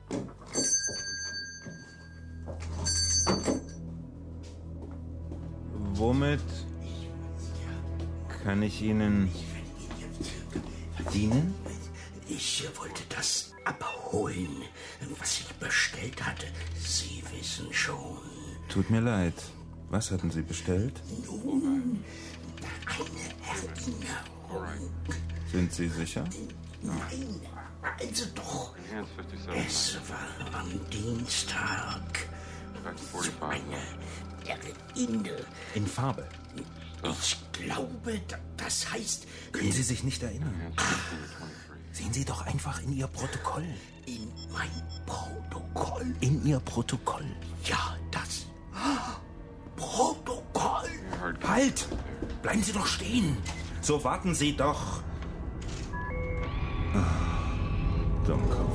Womit kann ich Ihnen dienen? Ich wollte das abholen, was ich bestellt hatte. Sie wissen schon. Tut mir leid. Was hatten Sie bestellt? Nun, eine Erinnerung. Sind Sie sicher? Nein, also doch. Es war am Dienstag. So eine Erinnerung. In Farbe. Ich glaube, das heißt... Können Sie sich nicht erinnern? Sehen Sie doch einfach in Ihr Protokoll. In mein Protokoll? In Ihr Protokoll. Ja, das Protokoll. Halt! Bleiben Sie doch stehen. So warten Sie doch. Dummkopf.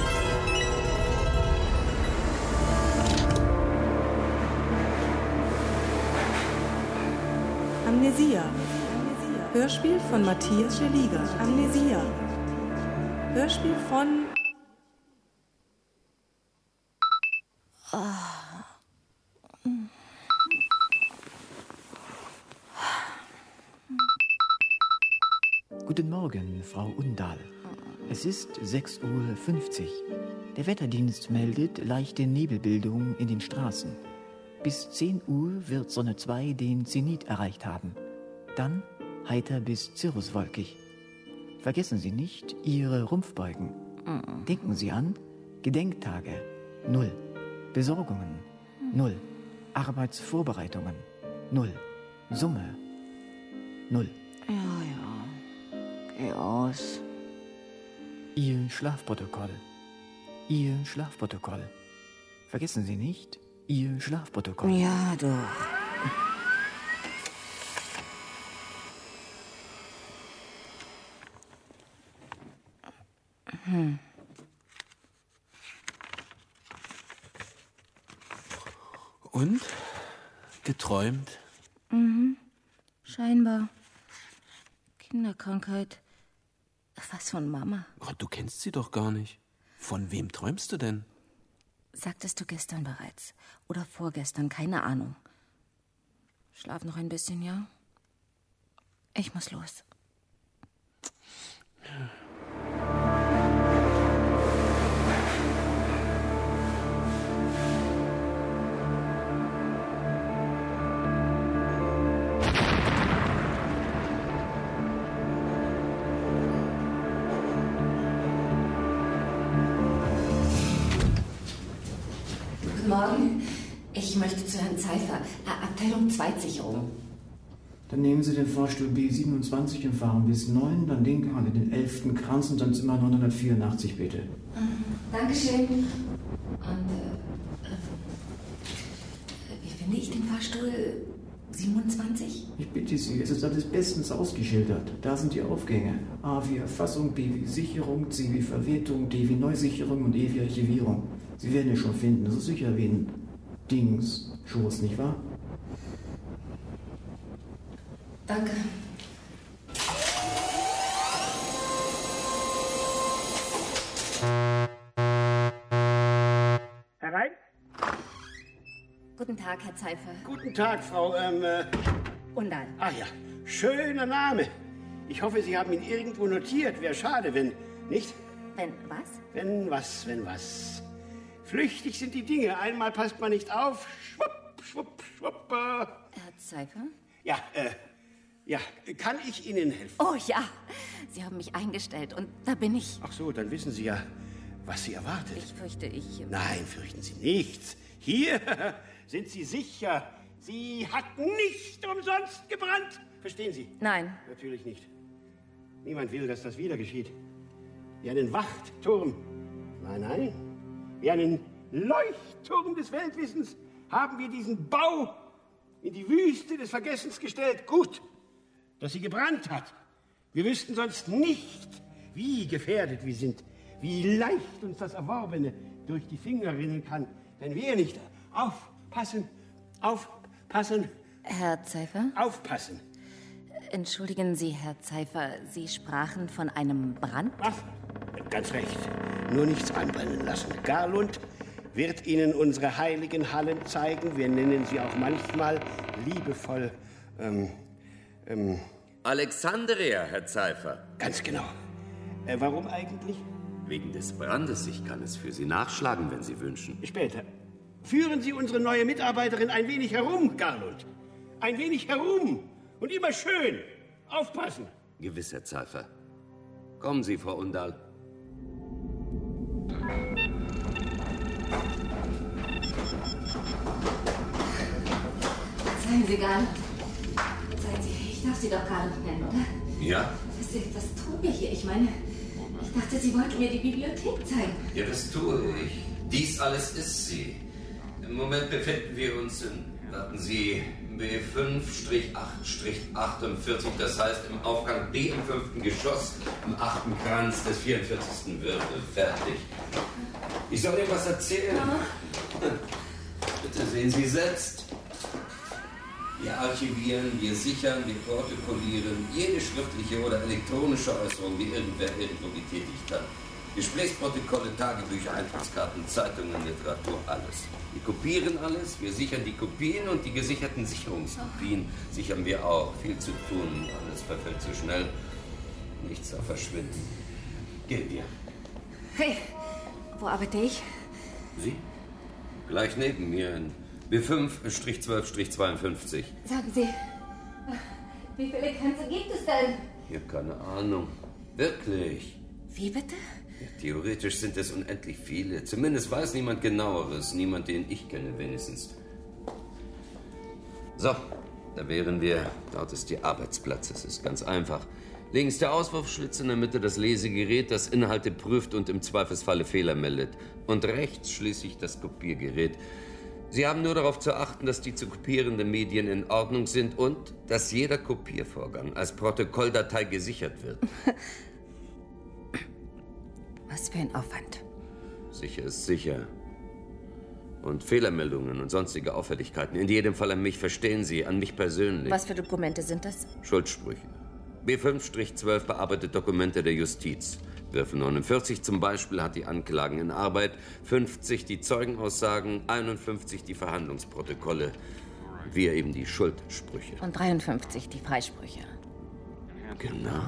Amnesia. Hörspiel von Matthias Scheliger. Amnesia. Hörspiel von... Guten Morgen, Frau Undahl. Es ist 6:50 Uhr. Der Wetterdienst meldet leichte Nebelbildung in den Straßen. Bis 10 Uhr wird Sonne 2 den Zenit erreicht haben. Dann heiter bis cirruswolkig. Vergessen Sie nicht Ihre Rumpfbeugen. Denken Sie an Gedenktage 0, Besorgungen 0, Arbeitsvorbereitungen 0, Summe 0. Ja. Geh aus. Ihr Schlafprotokoll. Ihr Schlafprotokoll. Vergessen Sie nicht Ihr Schlafprotokoll. Ja, doch. Und? Geträumt? Scheinbar. Kinderkrankheit. Was von Mama? Oh, du kennst sie doch gar nicht. Von wem träumst du denn? Sagtest du gestern bereits. Oder vorgestern, keine Ahnung. Schlaf noch ein bisschen, ja? Ich muss los. Guten Morgen. Ich möchte zu Herrn Zeifer. Abteilung Zweitsicherung. Dann nehmen Sie den Fahrstuhl B27 und fahren bis 9, dann linke Hand in den 11. Kranz und dann Zimmer 984, bitte. Dankeschön. Und, wie finde ich den Fahrstuhl 27? Ich bitte Sie, es ist alles bestens ausgeschildert. Da sind die Aufgänge. A wie Erfassung, B wie Sicherung, C wie Verwertung, D wie Neusicherung und E wie Archivierung. Sie werden es schon finden, das ist sicher wie ein Schoß, nicht wahr? Danke. Herein? Guten Tag, Herr Zeifer. Guten Tag, Frau, Undahl. Ach ja, schöner Name. Ich hoffe, Sie haben ihn irgendwo notiert. Wäre schade, wenn nicht. Wenn was? Wenn was. Flüchtig sind die Dinge. Einmal passt man nicht auf. Schwupp, schwupp, schwupp. Herr Zeifer? Ja, kann ich Ihnen helfen? Oh ja, Sie haben mich eingestellt und da bin ich. Ach so, dann wissen Sie ja, was Sie erwartet. Ich fürchte, Nein, fürchten Sie nichts. Hier sind Sie sicher. Sie hat nicht umsonst gebrannt. Verstehen Sie? Nein. Natürlich nicht. Niemand will, dass das wieder geschieht. Wie einen Wachturm. Nein. Wie einen Leuchtturm des Weltwissens haben wir diesen Bau in die Wüste des Vergessens gestellt. Gut, dass sie gebrannt hat. Wir wüssten sonst nicht, wie gefährdet wir sind, wie leicht uns das Erworbene durch die Finger rinnen kann, wenn wir nicht aufpassen. Herr Zeifer? Aufpassen. Entschuldigen Sie, Herr Zeifer, Sie sprachen von einem Brand? Ach, ganz recht. nur nichts anbrennen lassen. Garlund wird Ihnen unsere heiligen Hallen zeigen. Wir nennen sie auch manchmal liebevoll, Alexandria, Herr Zeifer. Ganz genau. Warum eigentlich? Wegen des Brandes. Ich kann es für Sie nachschlagen, wenn Sie wünschen. Später. Führen Sie unsere neue Mitarbeiterin ein wenig herum, Garlund. Ein wenig herum. Und immer schön. Aufpassen. Gewiss, Herr Zeifer. Kommen Sie, Frau Undahl. Seien Sie Garlund. Seien Sie, ich darf Sie doch Garlund nennen, oder? Ja? Was tun wir hier? Ich meine, ich dachte, Sie wollten mir die Bibliothek zeigen. Ja, das tue ich. Dies alles ist sie. Im Moment befinden wir uns in, warten Sie, B5-8-48, das heißt im Aufgang B im 5. Geschoss, im 8. Kranz des 44. Wirbel. Fertig. Ich soll Ihnen was erzählen. Ja. Bitte sehen Sie selbst. Wir archivieren, wir sichern, wir protokollieren jede schriftliche oder elektronische Äußerung, die irgendwer irgendwo getätigt hat. Gesprächsprotokolle, Tagebücher, Eintrittskarten, Zeitungen, Literatur, alles. Wir kopieren alles, wir sichern die Kopien und die gesicherten Sicherungskopien sichern wir auch. Viel zu tun, alles verfällt zu schnell. Nichts darf verschwinden. Gehen wir. Hey, wo arbeite ich? Sie? Gleich neben mir in B5-12-52. Sagen Sie, wie viele Grenzen gibt es denn? Ja, keine Ahnung. Wirklich. Wie bitte? Ja, theoretisch sind es unendlich viele. Zumindest weiß niemand Genaueres. Niemand, den ich kenne, wenigstens. So, da wären wir. Dort ist Ihr Arbeitsplatz. Es ist ganz einfach. Links der Auswurfschlitz, in der Mitte das Lesegerät, das Inhalte prüft und im Zweifelsfalle Fehler meldet. Und rechts schließlich das Kopiergerät. Sie haben nur darauf zu achten, dass die zu kopierenden Medien in Ordnung sind und dass jeder Kopiervorgang als Protokolldatei gesichert wird. Was für ein Aufwand. Sicher ist sicher. Und Fehlermeldungen und sonstige Auffälligkeiten. In jedem Fall an mich, verstehen Sie, an mich persönlich. Was für Dokumente sind das? Schuldsprüche. B5-12 bearbeitet Dokumente der Justiz. Würfel 49 zum Beispiel hat die Anklagen in Arbeit, 50 die Zeugenaussagen, 51 die Verhandlungsprotokolle. Wir eben die Schuldsprüche. Und 53 die Freisprüche. Genau.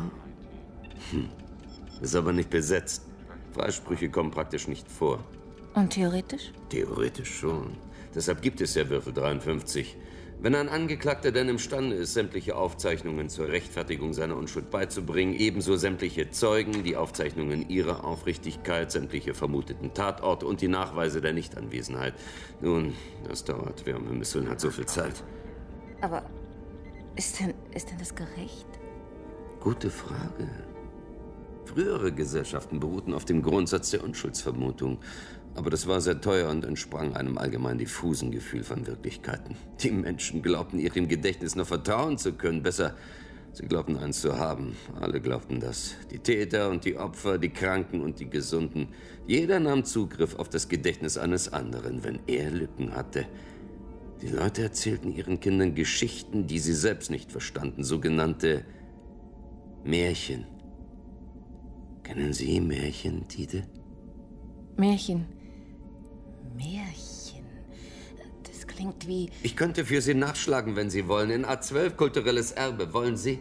Ist aber nicht besetzt. Freisprüche kommen praktisch nicht vor. Und theoretisch? Theoretisch schon. Deshalb gibt es ja Würfel 53. Wenn ein Angeklagter denn imstande ist, sämtliche Aufzeichnungen zur Rechtfertigung seiner Unschuld beizubringen, ebenso sämtliche Zeugen, die Aufzeichnungen ihrer Aufrichtigkeit, sämtliche vermuteten Tatorte und die Nachweise der Nichtanwesenheit. Nun, das dauert. Wer um Himmels Willen hat so viel Zeit. Aber ist denn das gerecht? Gute Frage. Frühere Gesellschaften beruhten auf dem Grundsatz der Unschuldsvermutung. Aber das war sehr teuer und entsprang einem allgemein diffusen Gefühl von Wirklichkeiten. Die Menschen glaubten, ihrem Gedächtnis noch vertrauen zu können. Besser, sie glaubten, eins zu haben. Alle glaubten das. Die Täter und die Opfer, die Kranken und die Gesunden. Jeder nahm Zugriff auf das Gedächtnis eines anderen, wenn er Lücken hatte. Die Leute erzählten ihren Kindern Geschichten, die sie selbst nicht verstanden. Sogenannte Märchen. Kennen Sie Märchen, Tite? Märchen. Märchen. Das klingt wie... Ich könnte für Sie nachschlagen, wenn Sie wollen. In A12 kulturelles Erbe. Wollen Sie?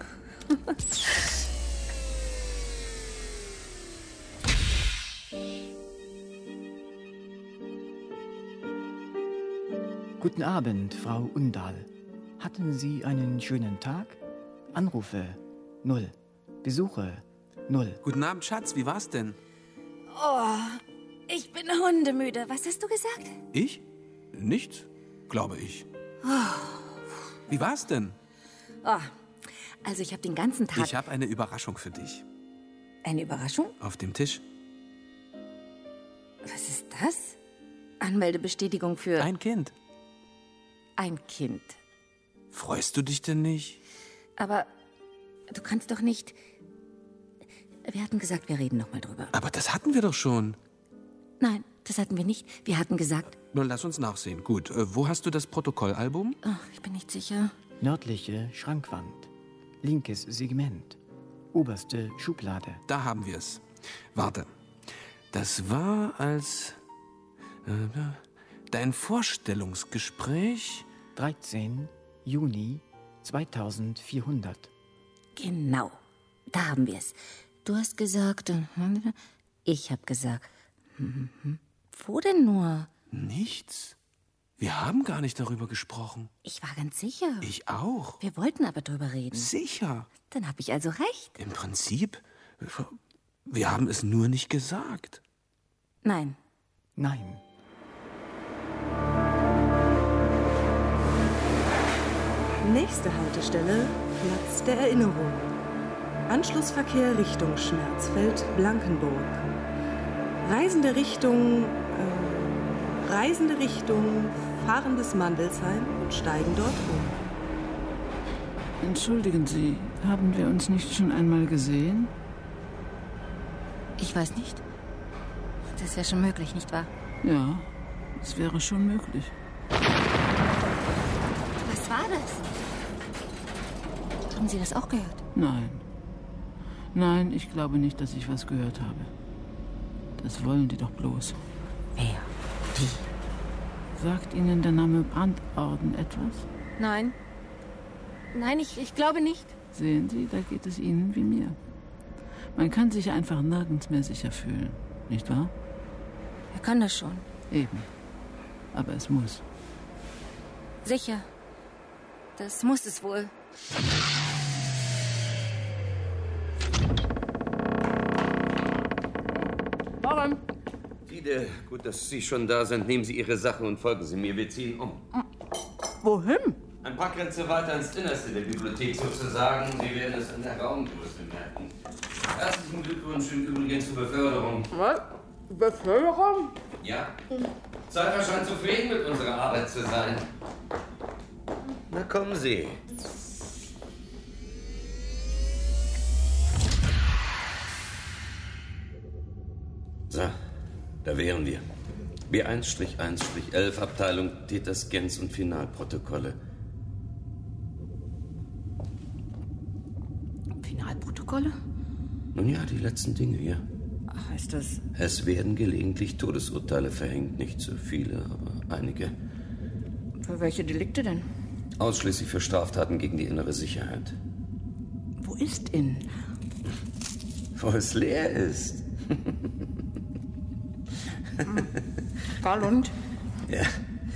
Guten Abend, Frau Undahl. Hatten Sie einen schönen Tag? Anrufe 0. Besuche 0. Guten Abend, Schatz. Wie war's denn? Oh, ich bin hundemüde. Was hast du gesagt? Ich? Nichts, glaube ich. Wie war's denn? Oh, also ich habe den ganzen Tag... Ich habe eine Überraschung für dich. Eine Überraschung? Auf dem Tisch. Was ist das? Anmeldebestätigung für... Ein Kind. Ein Kind. Freust du dich denn nicht? Aber du kannst doch nicht... Wir hatten gesagt, wir reden noch mal drüber. Aber das hatten wir doch schon. Nein, das hatten wir nicht. Wir hatten gesagt... Nun, lass uns nachsehen. Gut, wo hast du das Protokollalbum? Oh, ich bin nicht sicher. Nördliche Schrankwand. Linkes Segment. Oberste Schublade. Da haben wir es. Warte. Das war als dein Vorstellungsgespräch? 13. Juni 2400. Genau, da haben wir es. Du hast gesagt, ich habe gesagt. Wo denn nur? Nichts. Wir haben gar nicht darüber gesprochen. Ich war ganz sicher. Ich auch. Wir wollten aber drüber reden. Sicher. Dann habe ich also recht. Im Prinzip, wir haben es nur nicht gesagt. Nein. Nein. Nächste Haltestelle, Platz der Erinnerung. Anschlussverkehr Richtung Schmerzfeld-Blankenburg. Reisende Richtung fahrendes Mandelsheim und steigen dort um. Entschuldigen Sie, haben wir uns nicht schon einmal gesehen? Ich weiß nicht. Das wäre schon möglich, nicht wahr? Ja, es wäre schon möglich. Was war das? Haben Sie das auch gehört? Nein. Nein, ich glaube nicht, dass ich was gehört habe. Das wollen die doch bloß. Wer? Die? Sagt Ihnen der Name Brandorden etwas? Nein. Nein, ich glaube nicht. Sehen Sie, da geht es Ihnen wie mir. Man kann sich einfach nirgends mehr sicher fühlen, nicht wahr? Er kann das schon. Eben. Aber es muss. Sicher. Das muss es wohl. Warum? Tide, gut, dass Sie schon da sind. Nehmen Sie Ihre Sache und folgen Sie mir. Wir ziehen um. Wohin? Ein paar Grenze weiter ins Innerste der Bibliothek sozusagen. Sie werden es an der Raumgröße merken. Herzlichen Glückwunsch im Übrigen zur Beförderung. Was? Beförderung? Ja. Cypher scheint zufrieden mit unserer Arbeit zu sein. Na kommen Sie. So, da wären wir. B1-1-11 Abteilung Täterscans und Finalprotokolle. Finalprotokolle? Nun ja, die letzten Dinge hier. Ach, heißt das? Es werden gelegentlich Todesurteile verhängt. Nicht so viele, aber einige. Für welche Delikte denn? Ausschließlich für Straftaten gegen die innere Sicherheit. Wo ist in? Wo es leer ist. Karl und? Ja.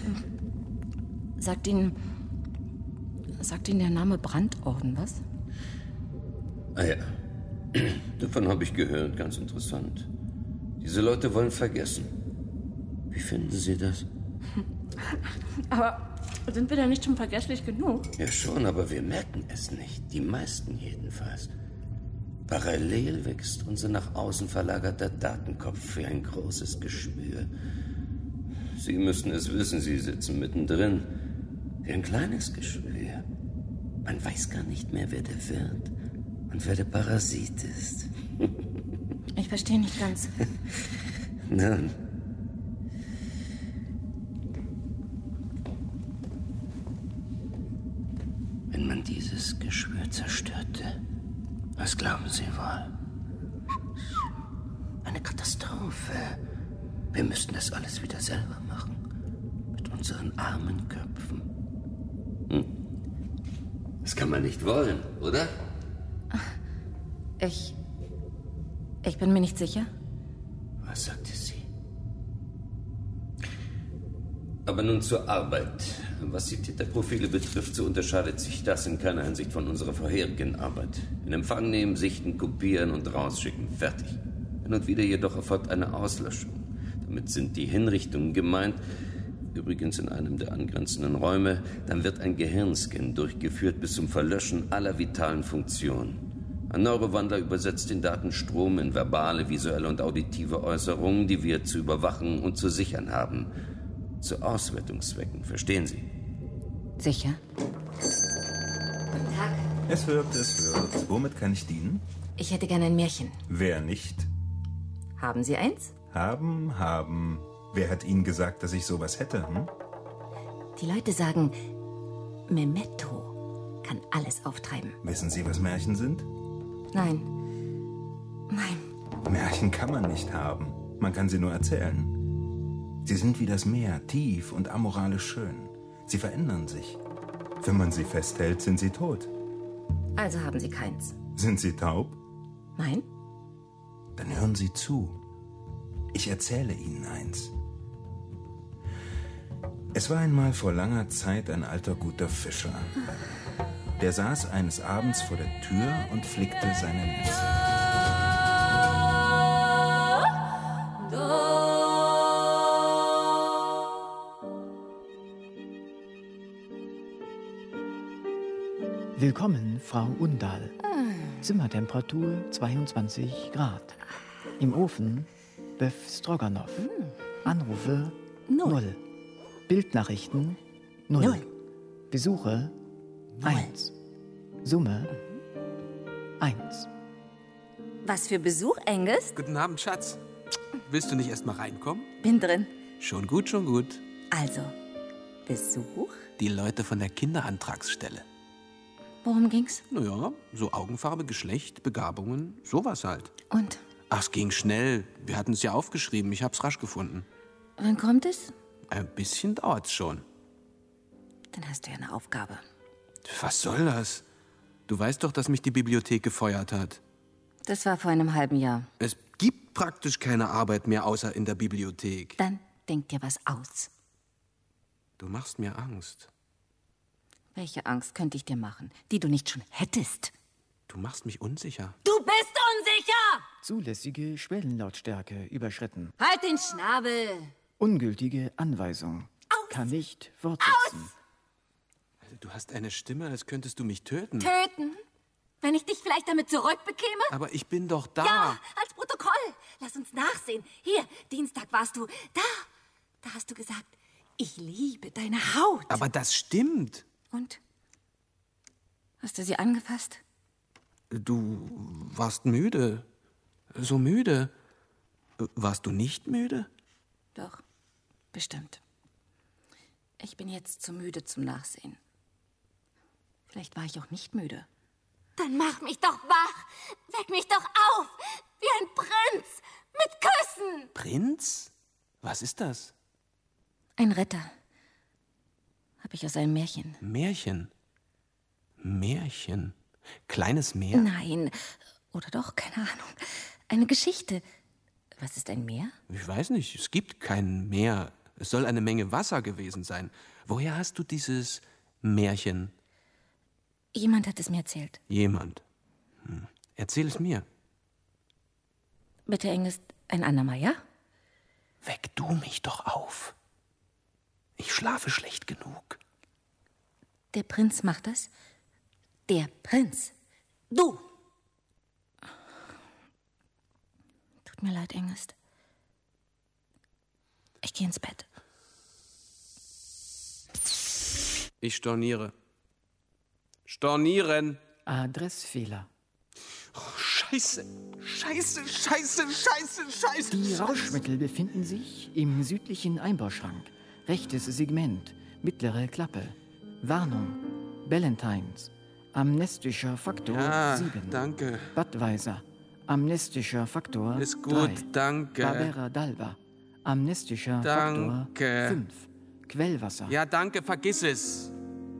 Sagt Ihnen der Name Brandorden was? Ah ja. Davon habe ich gehört. Ganz interessant. Diese Leute wollen vergessen. Wie finden Sie das? Aber sind wir denn nicht schon vergesslich genug? Ja schon, aber wir merken es nicht. Die meisten jedenfalls. Parallel wächst unser nach außen verlagerter Datenkopf wie ein großes Geschwür. Sie müssen es wissen, Sie sitzen mittendrin. Wie ein kleines Geschwür. Man weiß gar nicht mehr, wer der Wirt und wer der Parasit ist. Ich verstehe nicht ganz. Nein. Wenn man dieses Geschwür zerstörte, was glauben Sie wohl? Eine Katastrophe. Wir müssten das alles wieder selber machen. Mit unseren armen Köpfen. Das kann man nicht wollen, oder? Ich bin mir nicht sicher. Was sagte sie? Aber nun zur Arbeit. Was die Täterprofile betrifft, so unterscheidet sich das in keiner Hinsicht von unserer vorherigen Arbeit. In Empfang nehmen, sichten, kopieren und rausschicken. Fertig. Hin und wieder jedoch erfolgt eine Auslöschung. Damit sind die Hinrichtungen gemeint, übrigens in einem der angrenzenden Räume. Dann wird ein Gehirnscan durchgeführt bis zum Verlöschen aller vitalen Funktionen. Ein Neurowandler übersetzt den Datenstrom in verbale, visuelle und auditive Äußerungen, die wir zu überwachen und zu sichern haben. Zu Auswertungszwecken, verstehen Sie? Sicher. Guten Tag. Es wird. Womit kann ich dienen? Ich hätte gerne ein Märchen. Wer nicht? Haben Sie eins? Haben. Wer hat Ihnen gesagt, dass ich sowas hätte, hm? Die Leute sagen, Memento kann alles auftreiben. Wissen Sie, was Märchen sind? Nein. Märchen kann man nicht haben. Man kann sie nur erzählen. Sie sind wie das Meer, tief und amoralisch schön. Sie verändern sich. Wenn man sie festhält, sind sie tot. Also haben Sie keins. Sind sie taub? Nein? Dann hören Sie zu. Ich erzähle Ihnen eins. Es war einmal vor langer Zeit ein alter guter Fischer. Der saß eines Abends vor der Tür und flickte seine Netze. Willkommen, Frau Undahl. Zimmertemperatur 22 Grad. Im Ofen Bœuf Stroganoff. Anrufe 0. Bildnachrichten 0. Besuche 1. Summe 1. Was für Besuch, Angus? Guten Abend, Schatz. Willst du nicht erst mal reinkommen? Bin drin. Schon gut, schon gut. Also, Besuch? Die Leute von der Kinderantragsstelle. Worum ging's? Naja, so Augenfarbe, Geschlecht, Begabungen, sowas halt. Und? Ach, es ging schnell. Wir hatten es ja aufgeschrieben. Ich hab's rasch gefunden. Wann kommt es? Ein bisschen dauert's schon. Dann hast du ja eine Aufgabe. Was soll das? Du weißt doch, dass mich die Bibliothek gefeuert hat. Das war vor einem halben Jahr. Es gibt praktisch keine Arbeit mehr, außer in der Bibliothek. Dann denk dir was aus. Du machst mir Angst. Welche Angst könnte ich dir machen, die du nicht schon hättest? Du machst mich unsicher. Du bist unsicher! Zulässige Schwellenlautstärke überschritten. Halt den Schnabel! Ungültige Anweisung. Aus! Kann nicht fortsetzen. Also, du hast eine Stimme, als könntest du mich töten. Töten? Wenn ich dich vielleicht damit zurückbekäme? Aber ich bin doch da. Ja, als Protokoll. Lass uns nachsehen. Hier, Dienstag warst du da. Da hast du gesagt, ich liebe deine Haut. Aber das stimmt. Und? Hast du sie angefasst? Du warst müde. So müde. Warst du nicht müde? Doch, bestimmt. Ich bin jetzt zu müde zum Nachsehen. Vielleicht war ich auch nicht müde. Dann mach mich doch wach! Weck mich doch auf! Wie ein Prinz! Mit Küssen! Prinz? Was ist das? Ein Ritter. Hab ich aus einem Märchen. Märchen? Märchen? Kleines Meer? Nein. Oder doch, keine Ahnung. Eine Geschichte. Was ist ein Meer? Ich weiß nicht, es gibt kein Meer. Es soll eine Menge Wasser gewesen sein. Woher hast du dieses Märchen? Jemand hat es mir erzählt. Jemand? Erzähl es mir. Bitte, Angus, ein andermal, ja? Weck du mich doch auf. Ich schlafe schlecht genug. Der Prinz macht das? Der Prinz. Du! Tut mir leid, Angus. Ich gehe ins Bett. Ich storniere. Stornieren. Adressfehler. Oh, Scheiße. Scheiße. Die Rauschmittel befinden sich im südlichen Einbauschrank. Rechtes Segment, mittlere Klappe. Warnung, Ballantines. Amnestischer Faktor Ja, 7. danke. Budweiser. Amnestischer Faktor Ist gut, 3. danke. Barbera d'Alba. Amnestischer Danke. Faktor 5. Quellwasser. Ja, danke, vergiss es.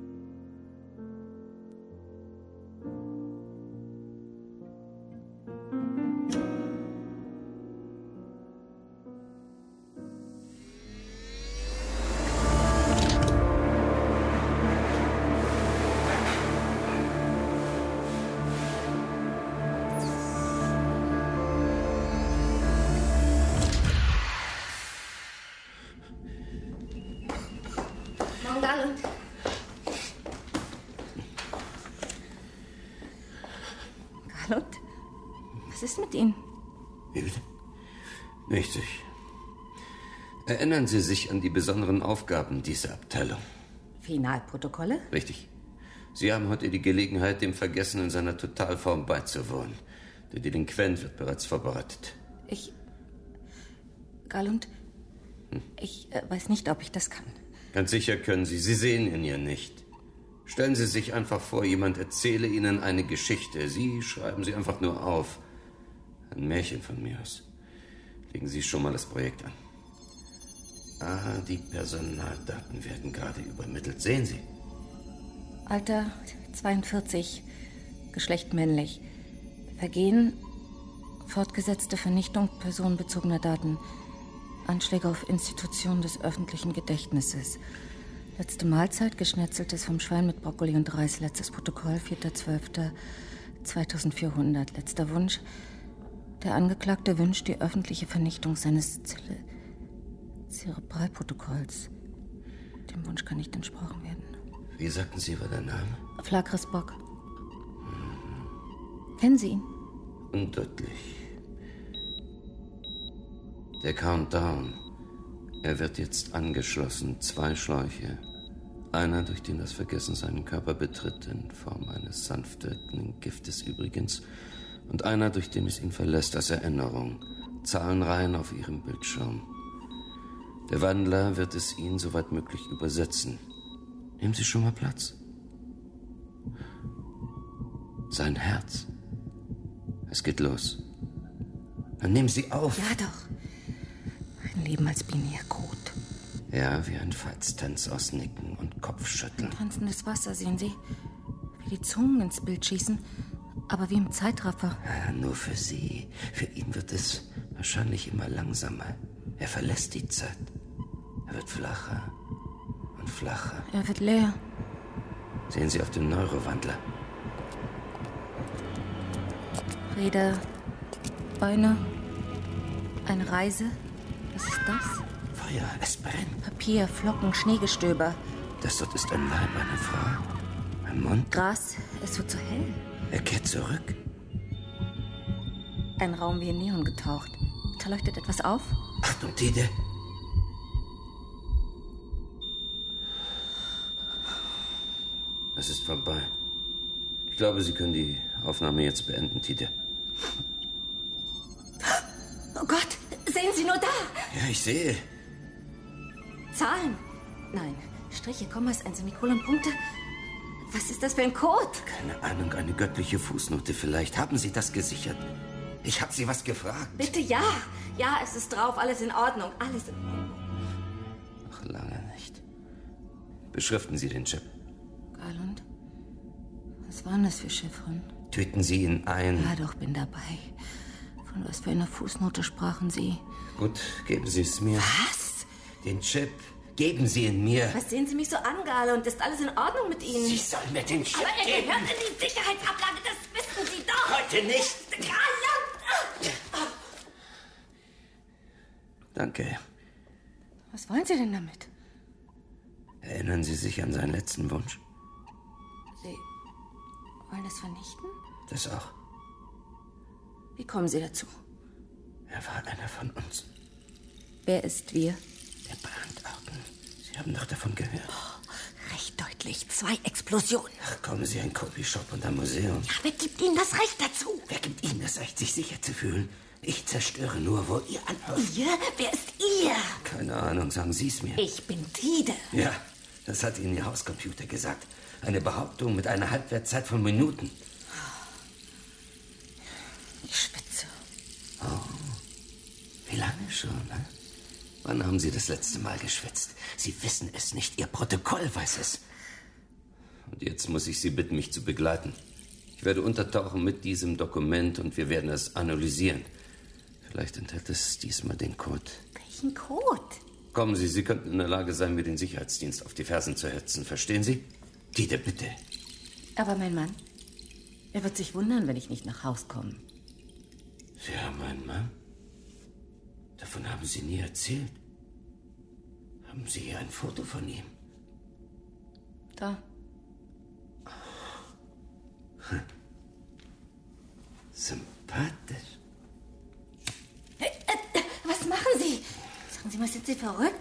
Garland. Garland? Was ist mit Ihnen? Wie bitte? Nichts. Erinnern Sie sich an die besonderen Aufgaben dieser Abteilung? Finalprotokolle? Richtig. Sie haben heute die Gelegenheit, dem Vergessen in seiner Totalform beizuwohnen. Der Delinquent wird bereits vorbereitet. Garland, ich weiß nicht, ob ich das kann. Ganz sicher können Sie. Sie sehen ihn ja nicht. Stellen Sie sich einfach vor, jemand erzähle Ihnen eine Geschichte. Sie schreiben sie einfach nur auf. Ein Märchen von mir aus. Legen Sie schon mal das Projekt an. Ah, die Personaldaten werden gerade übermittelt. Sehen Sie? Alter 42, Geschlecht männlich. Vergehen, fortgesetzte Vernichtung personenbezogener Daten. Anschläge auf Institutionen des öffentlichen Gedächtnisses. Letzte Mahlzeit, Geschnetzeltes vom Schwein mit Brokkoli und Reis. Letztes Protokoll, 4.12.2400. Letzter Wunsch. Der Angeklagte wünscht die öffentliche Vernichtung seines Zerebralprotokolls. Dem Wunsch kann nicht entsprochen werden. Wie sagten Sie, war der Name? Flagres Bock. Kennen Sie ihn? Undeutlich. Der Countdown. Er wird jetzt angeschlossen. 2 Schläuche. Einer, durch den das Vergessen seinen Körper betritt, in Form eines sanft wirkenden Giftes übrigens. Und einer, durch den es ihn verlässt, als Erinnerung. Zahlenreihen auf Ihrem Bildschirm. Der Wandler wird es Ihnen soweit möglich übersetzen. Nehmen Sie schon mal Platz. Sein Herz. Es geht los. Dann nehmen Sie auf. Ja, doch. Ein Leben als Binärcode. Ja, wie ein Falztanz aus Nicken und Kopfschütteln. Tanzendes Wasser, sehen Sie? Wie die Zungen ins Bild schießen, aber wie im Zeitraffer. Ja, nur für Sie. Für ihn wird es wahrscheinlich immer langsamer. Er verlässt die Zeit. Er wird flacher und flacher. Er wird leer. Sehen Sie auf den Neurowandler. Räder, Beine, eine Reise. Was ist das? Feuer, es brennt. Papier, Flocken, Schneegestöber. Das dort ist ein Leib, eine Frau. Ein Mund. Gras, es wird so hell. Er kehrt zurück. Ein Raum wie in Neon getaucht. Da leuchtet etwas auf. Achtung, Tide. Es ist vorbei. Ich glaube, Sie können die Aufnahme jetzt beenden, Tide. Oh Gott, sehen Sie nur da! Ja, ich sehe. Zahlen? Nein, Striche, Kommas, ein Semikolon, Punkte. Was ist das für ein Code? Keine Ahnung, eine göttliche Fußnote vielleicht. Haben Sie das gesichert? Ich habe Sie was gefragt. Bitte, ja. Ja, es ist drauf, alles in Ordnung, alles in Ordnung. Noch lange nicht. Beschriften Sie den Chip. Geil, und? Was waren das für Chiffren? Töten Sie ihn ein. Ja, doch, bin dabei. Von was für einer Fußnote sprachen Sie? Gut, geben Sie es mir. Was? Den Chip. Geben Sie ihn mir. Was sehen Sie mich so an, Gale? Und ist alles in Ordnung mit Ihnen? Sie sollen mir den Chip Aber er geben. gehört in die Sicherheitsablage, das wissen Sie doch. Heute nicht. Gale! Danke. Was wollen Sie denn damit? Erinnern Sie sich an seinen letzten Wunsch? Sie wollen das vernichten? Das auch. Wie kommen Sie dazu? Er war einer von uns. Wer ist wir? Der Brandorden. Sie haben doch davon gehört. Oh, recht deutlich. 2 Explosionen. Ach, kommen Sie, ein Copyshop und ein Museum. Ja, wer gibt Ihnen das Recht dazu? Wer gibt Ihnen das Recht, sich sicher zu fühlen? Ich zerstöre nur, wo ihr anhört. Ihr? Wer ist ihr? Keine Ahnung, sagen Sie es mir. Ich bin Tide. Ja, das hat Ihnen Ihr Hauscomputer gesagt. Eine Behauptung mit einer Halbwertszeit von Minuten. Ich schwitze. Oh, wie lange schon, ne? Wann haben Sie das letzte Mal geschwitzt? Sie wissen es nicht, Ihr Protokoll weiß es. Und jetzt muss ich Sie bitten, mich zu begleiten. Ich werde untertauchen mit diesem Dokument und wir werden es analysieren. Vielleicht enthält es diesmal den Code. Welchen Code? Kommen Sie, Sie könnten in der Lage sein, mir den Sicherheitsdienst auf die Fersen zu hetzen. Verstehen Sie? Tide, bitte. Aber mein Mann, er wird sich wundern, wenn ich nicht nach Haus komme. Sie haben einen Mann? Davon haben Sie nie erzählt. Haben Sie hier ein Foto von ihm? Da. Sympathisch. Was machen Sie? Sagen Sie mal, sind Sie verrückt?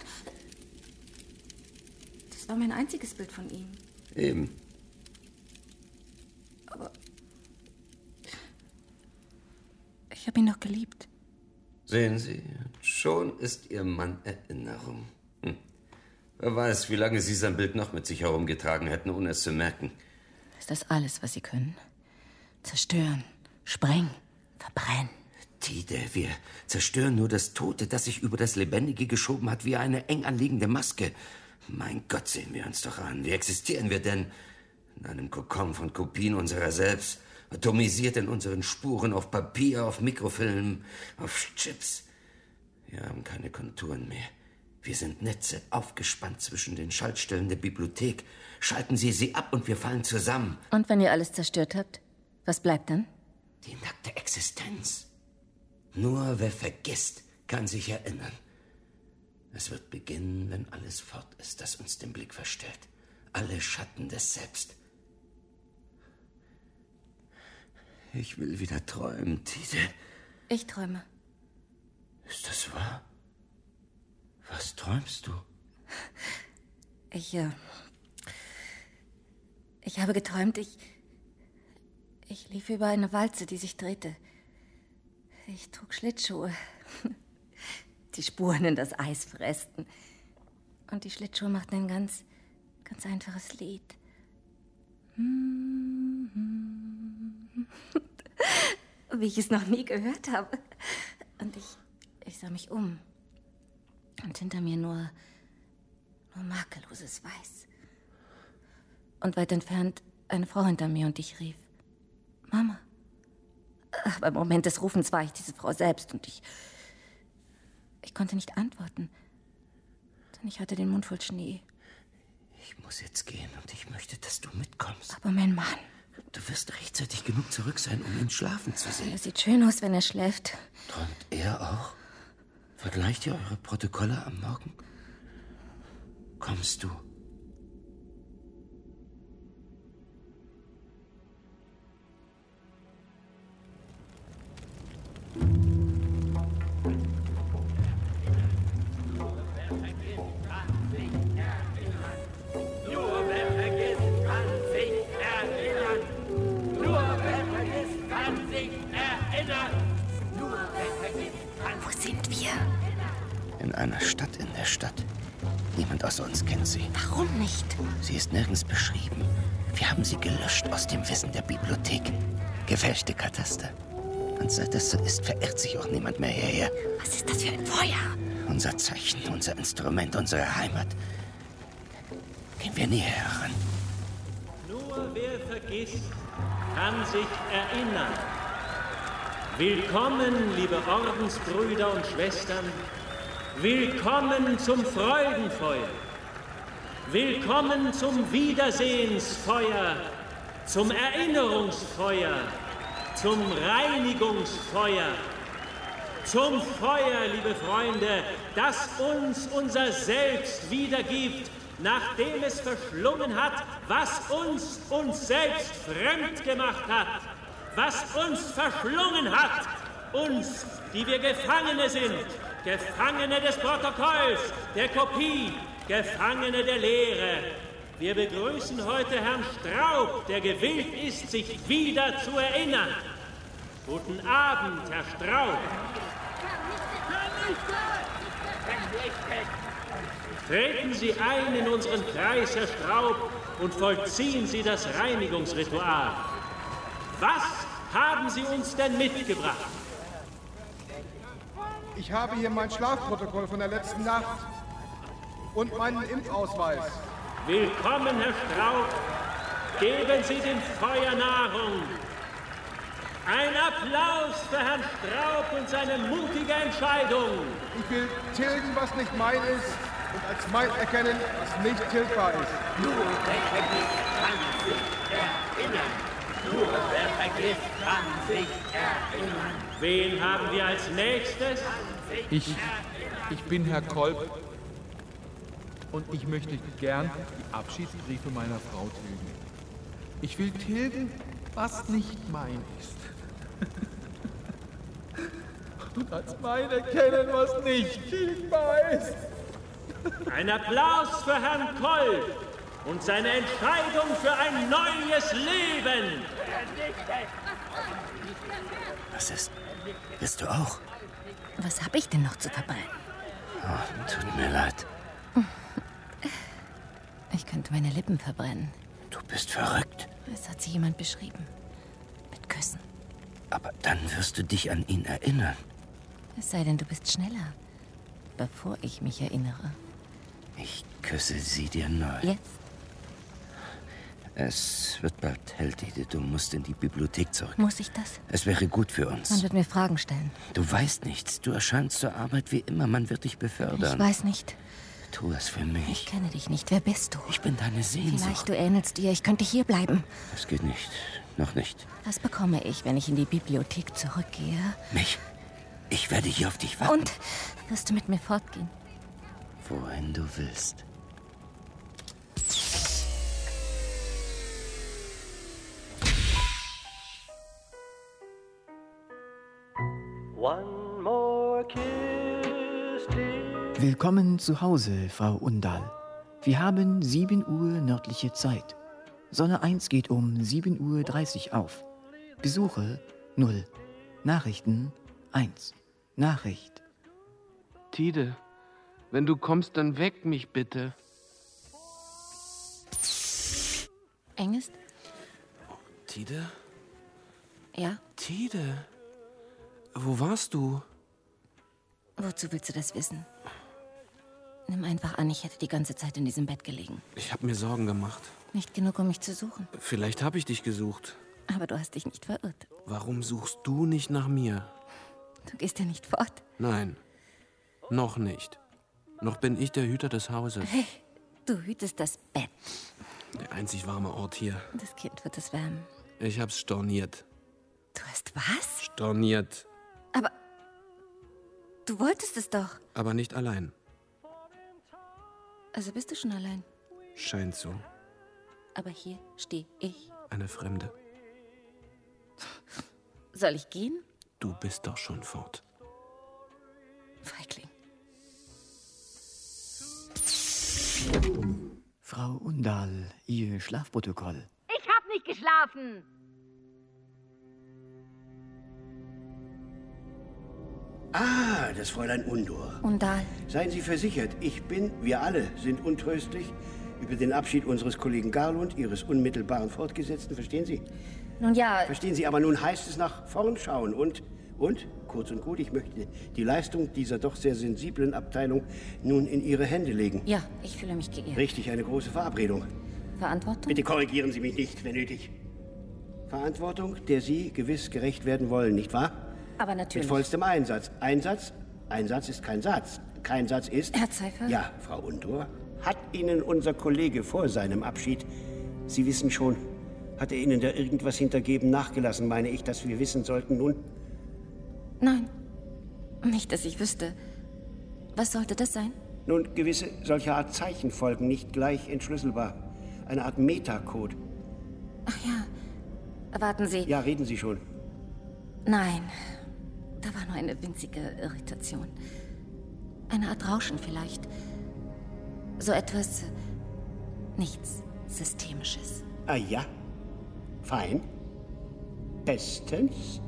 Das war mein einziges Bild von ihm. Eben. Aber ich habe ihn doch geliebt. Sehen Sie, schon ist Ihr Mann Erinnerung. Wer weiß, wie lange Sie sein Bild noch mit sich herumgetragen hätten, ohne es zu merken. Ist das alles, was Sie können? Zerstören, sprengen, verbrennen. Tide, wir zerstören nur das Tote, das sich über das Lebendige geschoben hat, wie eine eng anliegende Maske. Mein Gott, sehen wir uns doch an. Wie existieren wir denn? In einem Kokon von Kopien unserer selbst, atomisiert in unseren Spuren auf Papier, auf Mikrofilm, auf Chips. Wir haben keine Konturen mehr. Wir sind Netze, aufgespannt zwischen den Schaltstellen der Bibliothek. Schalten Sie sie ab und wir fallen zusammen. Und wenn ihr alles zerstört habt, was bleibt dann? Die nackte Existenz. Nur wer vergisst, kann sich erinnern. Es wird beginnen, wenn alles fort ist, das uns den Blick verstellt. Alle Schatten des Selbst. Ich will wieder träumen, Tide. Ich träume. Ist das wahr? Was träumst du? Ich habe geträumt, ich lief über eine Walze, die sich drehte. Ich trug Schlittschuhe, die Spuren in das Eis fressten. Und die Schlittschuhe machten ein ganz einfaches Lied. Wie ich es noch nie gehört habe. Und ich sah mich um. Und hinter mir nur makelloses Weiß. Und weit entfernt eine Frau hinter mir und ich rief: Mama. Aber im Moment des Rufens war ich diese Frau selbst und ich konnte nicht antworten. Denn ich hatte den Mund voll Schnee. Ich muss jetzt gehen und ich möchte, dass du mitkommst. Aber mein Mann... Du wirst rechtzeitig genug zurück sein, um ihn schlafen zu sehen. Er sieht schön aus, wenn er schläft. Träumt er auch? Vergleicht ihr eure Protokolle am Morgen? Kommst du? Wo sind wir? In einer Stadt in der Stadt. Niemand außer uns kennt sie. Warum nicht? Sie ist nirgends beschrieben. Wir haben sie gelöscht aus dem Wissen der Bibliothek. Gefälschte Kataster. Und seit das so ist, verirrt sich auch niemand mehr hierher. Was ist das für ein Feuer? Unser Zeichen, unser Instrument, unsere Heimat. Gehen wir näher heran. Nur wer vergisst, kann sich erinnern. Willkommen, liebe Ordensbrüder und Schwestern. Willkommen zum Freudenfeuer. Willkommen zum Wiedersehensfeuer, zum Erinnerungsfeuer, zum Reinigungsfeuer. Zum Feuer, liebe Freunde, das uns unser Selbst wiedergibt, nachdem es verschlungen hat, was uns selbst fremd gemacht hat. Was uns verschlungen hat, uns, die wir Gefangene sind, Gefangene des Protokolls, der Kopie, Gefangene der Lehre. Wir begrüßen heute Herrn Straub, der gewillt ist, sich wieder zu erinnern. Guten Abend, Herr Straub. Treten Sie ein in unseren Kreis, Herr Straub, und vollziehen Sie das Reinigungsritual. Was haben Sie uns denn mitgebracht? Ich habe hier mein Schlafprotokoll von der letzten Nacht und meinen Impfausweis. Willkommen, Herr Straub. Geben Sie dem Feuer Nahrung. Ein Applaus für Herrn Straub und seine mutige Entscheidung. Ich will tilgen, was nicht mein ist, und als mein erkennen, was nicht tilgbar ist. Nur wer vergisst, kann sich erinnern. Nur wer vergisst, kann sich erinnern. Wen haben wir als nächstes? Ich bin Herr Kolb und ich möchte gern die Abschiedsbriefe meiner Frau tilgen. Ich will tilgen, was nicht mein ist. Und als mein erkennen, was nicht tilgbar ist. Ein Applaus für Herrn Kolb und seine Entscheidung für ein neues Leben. Was ist? Bist du auch? Was habe ich denn noch zu verbrennen? Oh, tut mir leid. Ich könnte meine Lippen verbrennen. Du bist verrückt. Das hat sich jemand beschrieben. Mit Küssen. Aber dann wirst du dich an ihn erinnern. Es sei denn, du bist schneller, bevor ich mich erinnere. Ich küsse sie dir neu. Jetzt? Es wird bald hell, Tide. Du musst in die Bibliothek zurück. Muss ich das? Es wäre gut für uns. Man wird mir Fragen stellen. Du weißt nichts. Du erscheinst zur Arbeit wie immer. Man wird dich befördern. Ich weiß nicht. Tu es für mich. Ich kenne dich nicht. Wer bist du? Ich bin deine Sehnsucht. Vielleicht du ähnelst dir. Ich könnte hier bleiben. Das geht nicht. Noch nicht. Was bekomme ich, wenn ich in die Bibliothek zurückgehe? Mich? Ich werde hier auf dich warten. Und wirst du mit mir fortgehen? Wohin du willst. One more kiss, dear. Willkommen zu Hause, Frau Undahl. Wir haben 7 Uhr nördliche Zeit. Sonne 1 geht um 7:30 Uhr auf. Besuche 0. Nachrichten 1. Nachricht. Tide, wenn du kommst, dann weck mich bitte. Eng ist? Tide? Ja? Tide? Wo warst du? Wozu willst du das wissen? Nimm einfach an, ich hätte die ganze Zeit in diesem Bett gelegen. Ich habe mir Sorgen gemacht. Nicht genug, um mich zu suchen. Vielleicht habe ich dich gesucht. Aber du hast dich nicht verirrt. Warum suchst du nicht nach mir? Du gehst ja nicht fort. Nein, noch nicht. Noch bin ich der Hüter des Hauses. Hey, du hütest das Bett. Der einzig warme Ort hier. Das Kind wird es wärmen. Ich hab's storniert. Du hast was? Storniert. Aber du wolltest es doch. Aber nicht allein. Also bist du schon allein. Scheint so. Aber hier stehe ich. Eine Fremde. Soll ich gehen? Du bist doch schon fort. Feigling. Frau Undahl, Ihr Schlafprotokoll. Ich hab nicht geschlafen. Ah, das Fräulein Undahl. Undahl. Seien Sie versichert, wir alle sind untröstlich über den Abschied unseres Kollegen Garlund, Ihres unmittelbaren Fortgesetzten, verstehen Sie? Nun ja. Verstehen Sie, aber nun heißt es nach vorn schauen und, kurz und gut, ich möchte die Leistung dieser doch sehr sensiblen Abteilung nun in Ihre Hände legen. Ja, ich fühle mich geehrt. Richtig, eine große Verabredung. Verantwortung? Bitte korrigieren Sie mich nicht, wenn nötig. Verantwortung, der Sie gewiss gerecht werden wollen, nicht wahr? Aber natürlich. Mit vollstem Einsatz. Einsatz ist kein Satz. Kein Satz ist... Herr Zeifer? Ja, Frau Undahl. Hat Ihnen unser Kollege vor seinem Abschied, Sie wissen schon, hat er Ihnen da irgendwas hintergeben, nachgelassen, meine ich, dass wir wissen sollten nun? Nein, nicht, dass ich wüsste. Was sollte das sein? Nun, gewisse solcher Art Zeichen folgen nicht gleich entschlüsselbar. Eine Art Metacode. Ach ja, warten Sie. Ja, reden Sie schon. Nein, da war nur eine winzige Irritation. Eine Art Rauschen vielleicht. So etwas... nichts Systemisches. Ah ja? Fein. Bestens.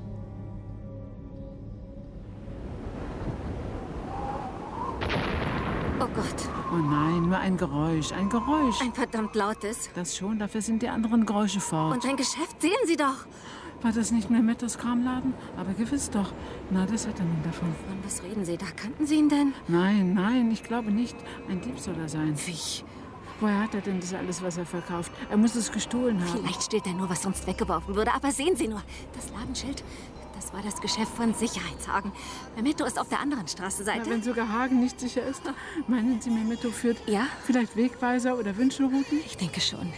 Oh Gott. Oh nein, nur ein Geräusch, ein Geräusch. Ein verdammt lautes. Das schon, dafür sind die anderen Geräusche fort. Und ein Geschäft, sehen Sie doch. War das nicht Memettos Kramladen? Aber gewiss doch. Na, das hat er nun davon. Von was reden Sie? Da kannten Sie ihn denn? Nein, ich glaube nicht. Ein Dieb soll er sein. Wie? Woher hat er denn das alles, was er verkauft? Er muss es gestohlen haben. Vielleicht steht er nur, was sonst weggeworfen würde. Aber sehen Sie nur, das Ladenschild, das war das Geschäft von Sicherheitshagen. Memetto ist auf der anderen Straßenseite. Na, wenn sogar Hagen nicht sicher ist, meinen Sie, Memetto führt ja? vielleicht Wegweiser oder Wünschelrouten? Ich denke schon.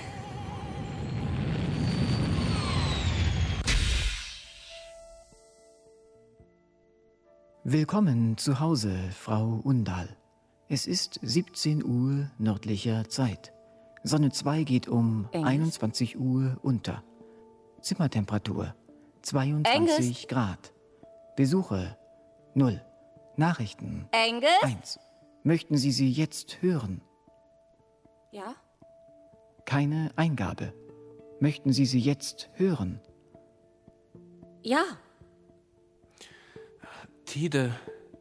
Willkommen zu Hause, Frau Undahl. Es ist 17 Uhr nördlicher Zeit. Sonne 2 geht um 21 Uhr unter. Zimmertemperatur 22 Grad. Besuche 0. Nachrichten Angus? 1. Möchten Sie sie jetzt hören? Ja? Keine Eingabe. Möchten Sie sie jetzt hören? Ja. Tide,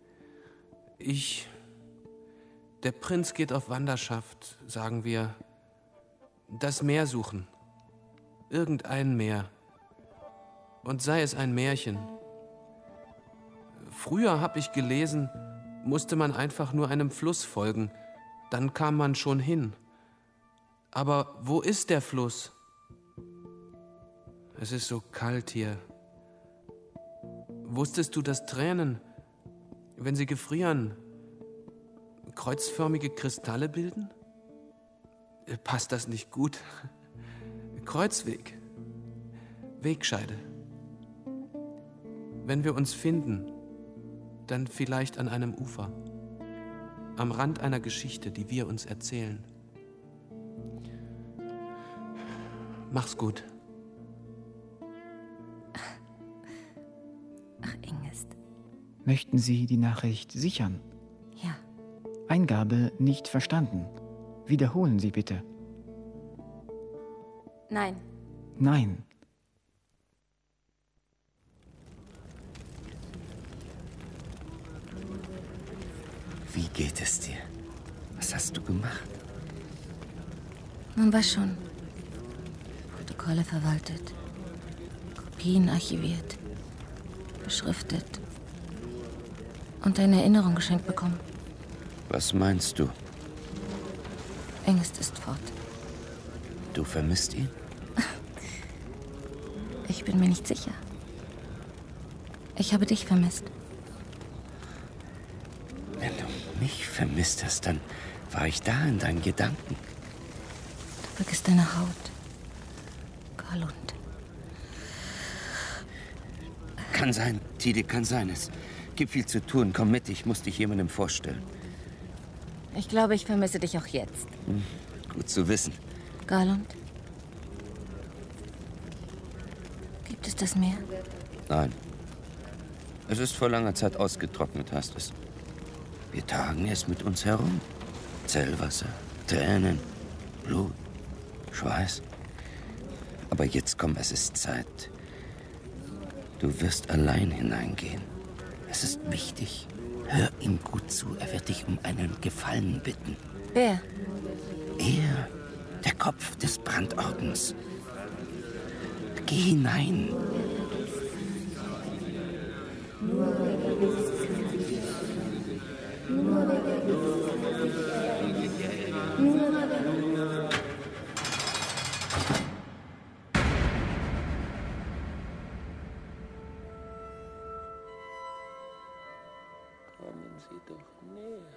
der Prinz geht auf Wanderschaft, sagen wir. Das Meer suchen. Irgendein Meer. Und sei es ein Märchen. Früher, habe ich gelesen, musste man einfach nur einem Fluss folgen. Dann kam man schon hin. Aber wo ist der Fluss? Es ist so kalt hier. Wusstest du, dass Tränen, wenn sie gefrieren, kreuzförmige Kristalle bilden? Passt das nicht gut? Kreuzweg. Wegscheide. Wenn wir uns finden, dann vielleicht an einem Ufer. Am Rand einer Geschichte, die wir uns erzählen. Mach's gut. Ach, Engest. Möchten Sie die Nachricht sichern? Ja. Eingabe nicht verstanden. Wiederholen Sie bitte. Nein. Nein. Wie geht es dir? Was hast du gemacht? Nun was schon. Protokolle verwaltet. Kopien archiviert. Beschriftet. Und eine Erinnerung geschenkt bekommen. Was meinst du? Engest ist fort. Du vermisst ihn? Ich bin mir nicht sicher. Ich habe dich vermisst. Wenn du mich vermisst hast, dann war ich da in deinen Gedanken. Du vergisst deine Haut. Garlund. Kann sein, Tide, kann sein. Es gibt viel zu tun. Komm mit, ich muss dich jemandem vorstellen. Ich glaube, ich vermisse dich auch jetzt. Gut zu wissen. Garlund? Gibt es das Meer? Nein. Es ist vor langer Zeit ausgetrocknet, heißt es. Wir tragen es mit uns herum. Zellwasser, Tränen, Blut, Schweiß. Aber jetzt komm, es ist Zeit. Du wirst allein hineingehen. Es ist wichtig. Hör ihm gut zu. Er wird dich um einen Gefallen bitten. Wer? Er, der Kopf des Brandordens. Geh hinein. Kommen Sie doch näher.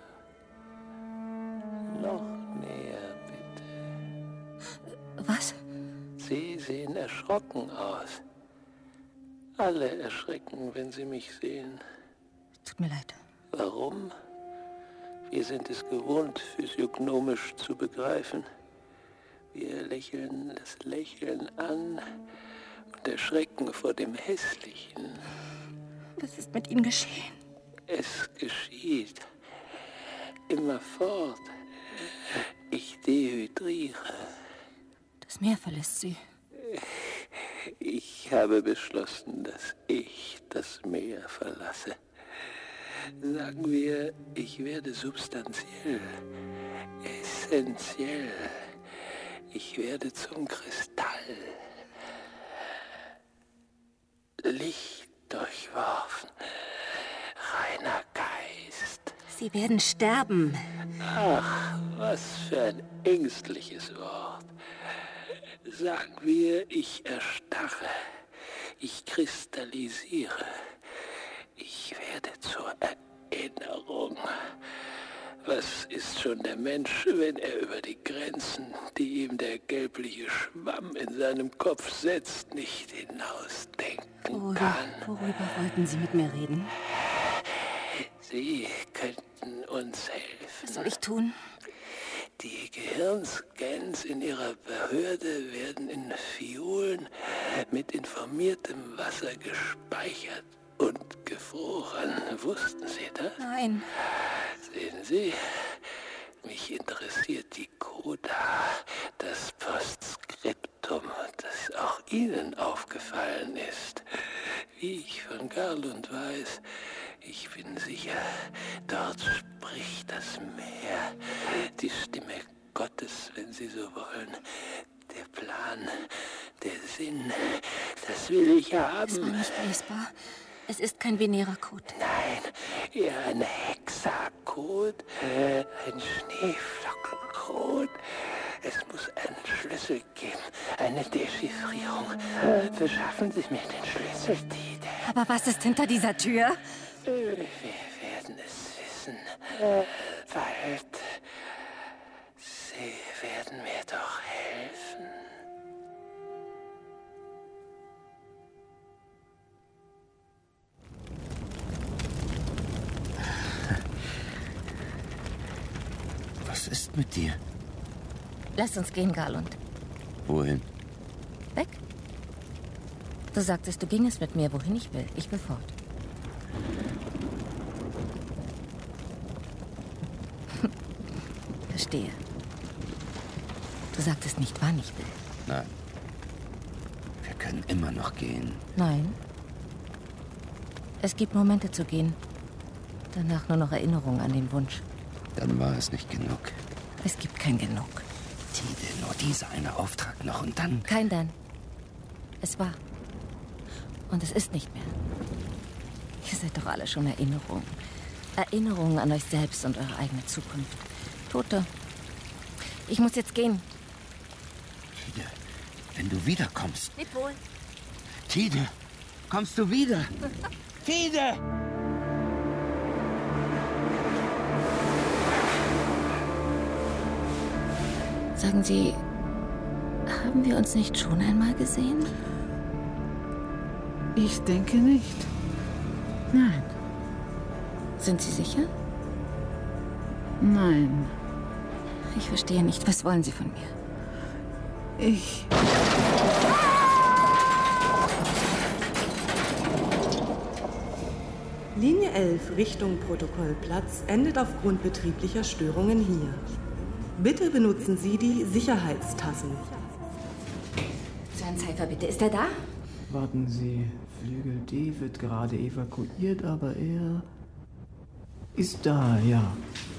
Noch näher, bitte. Was? Sie sehen erschrocken aus. Alle erschrecken, wenn sie mich sehen. Tut mir leid. Warum? Wir sind es gewohnt, physiognomisch zu begreifen. Wir lächeln das Lächeln an und erschrecken vor dem Hässlichen. Was ist mit Ihnen geschehen? Es geschieht. Immerfort. Ich dehydriere. Das Meer verlässt Sie. Ich habe beschlossen, dass ich das Meer verlasse. Sagen wir, ich werde substanziell, essentiell. Ich werde zum Kristall. Licht durchworfen. Reiner Geist. Sie werden sterben. Ach, was für ein ängstliches Wort. Sagen wir, ich erstarre. Ich kristallisiere. Ich werde zur Erinnerung. Was ist schon der Mensch, wenn er über die Grenzen, die ihm der gelbliche Schwamm in seinem Kopf setzt, nicht hinausdenken kann? Worüber wollten Sie mit mir reden? Sie könnten uns helfen. Was soll ich tun? Die Gehirnscans in Ihrer Behörde werden in Fiolen mit informiertem Wasser gespeichert und gefroren. Wussten Sie das? Nein. Sehen Sie, mich interessiert die Coda, das Postskriptum, das auch Ihnen aufgefallen ist. Wie ich von Garlund weiß, ich bin sicher, dort spricht das Meer, die Stimme Gottes, wenn Sie so wollen, der Plan, der Sinn Das will ich haben. Es war nicht lesbar. Es ist kein binärer Code. Nein, eher ein Hexacode, ein Schneeflockencode. Es muss einen Schlüssel geben, eine Dechiffrierung. Beschaffen Sie mir den Schlüssel, Tide. Aber was ist hinter dieser Tür? Wir werden es wissen. Bald. Sie werden mir doch helfen. Was ist mit dir? Lass uns gehen, Garlund. Wohin? Weg. Du sagtest, du gingest mit mir, wohin ich will. Ich will fort. Verstehe. Du sagtest nicht, wann ich will. Nein. Wir können immer noch gehen. Nein. Es gibt Momente zu gehen. Danach nur noch Erinnerungen an den Wunsch. Dann war es nicht genug. Es gibt kein Genug. Tide, nur dieser eine Auftrag noch und dann... Kein Dann. Es war. Und es ist nicht mehr. Ihr seid doch alle schon Erinnerungen. Erinnerungen an euch selbst und eure eigene Zukunft. Tote. Ich muss jetzt gehen. Tide, wenn du wiederkommst... Leb wohl. Tide, kommst du wieder? Tide! Sagen Sie, haben wir uns nicht schon einmal gesehen? Ich denke nicht. Nein. Sind Sie sicher? Nein. Ich verstehe nicht. Was wollen Sie von mir? Ich... Linie 11 Richtung Protokollplatz endet aufgrund betrieblicher Störungen hier. Bitte benutzen Sie die Sicherheitstassen. Sein Cypher, bitte. Ist er da? Warten Sie, Flügel D wird gerade evakuiert, aber er ist da, ja.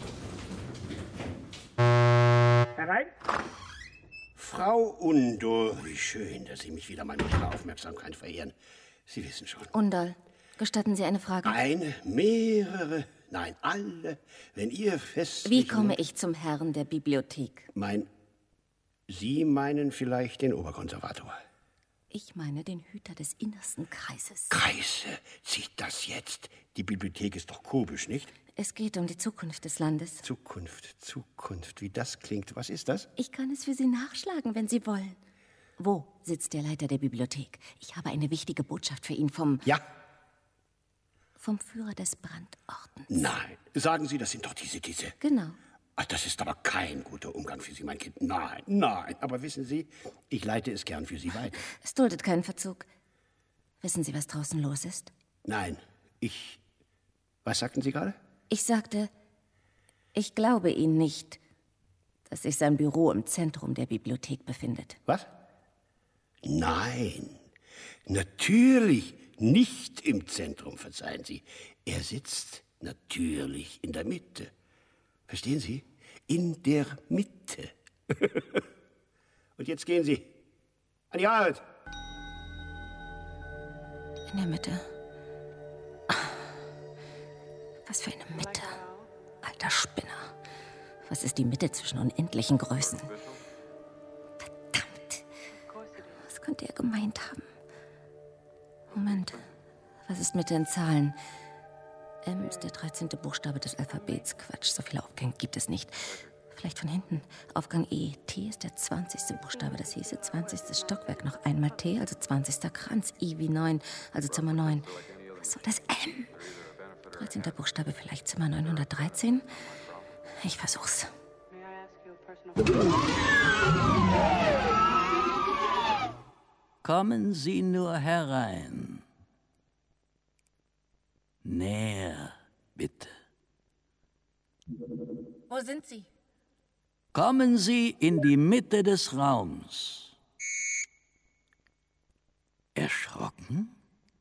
Herein. Frau Undor, wie schön, dass Sie mich wieder mal mit Ihrer Aufmerksamkeit verehren. Sie wissen schon. Undal, gestatten Sie eine Frage? Eine, mehrere, nein, alle. Wenn ihr fest... Wie komme ich zum Herrn der Bibliothek? Sie meinen vielleicht den Oberkonservator. Ich meine den Hüter des innersten Kreises. Kreise? Zieht das jetzt? Die Bibliothek ist doch kubisch, nicht? Es geht um die Zukunft des Landes. Zukunft, wie das klingt. Was ist das? Ich kann es für Sie nachschlagen, wenn Sie wollen. Wo sitzt der Leiter der Bibliothek? Ich habe eine wichtige Botschaft für ihn vom... Ja. Vom Führer des Brandordens. Nein, sagen Sie, das sind doch diese... Genau. Ach, das ist aber kein guter Umgang für Sie, mein Kind. Nein. Aber wissen Sie, ich leite es gern für Sie weiter. Es duldet keinen Verzug. Wissen Sie, was draußen los ist? Nein, Was sagten Sie gerade? Ich sagte, ich glaube Ihnen nicht, dass sich sein Büro im Zentrum der Bibliothek befindet. Was? Nein, natürlich nicht im Zentrum, verzeihen Sie. Er sitzt natürlich in der Mitte. Verstehen Sie? In der Mitte. Und jetzt gehen Sie. An die Arbeit. In der Mitte. Was für eine Mitte. Alter Spinner. Was ist die Mitte zwischen unendlichen Größen? Verdammt. Was könnte er gemeint haben? Moment. Was ist Mitte in Zahlen? M ist der 13. Buchstabe des Alphabets. Quatsch, so viele Aufgänge gibt es nicht. Vielleicht von hinten. Aufgang E. T ist der 20. Buchstabe. Das hieße 20. Stockwerk. Noch einmal T, also 20. Kranz. I wie 9, also Zimmer 9. Was soll das M? 13. Buchstabe, vielleicht Zimmer 913? Ich versuch's. Kommen Sie nur herein. Näher, bitte. Wo sind Sie? Kommen Sie in die Mitte des Raums. Erschrocken?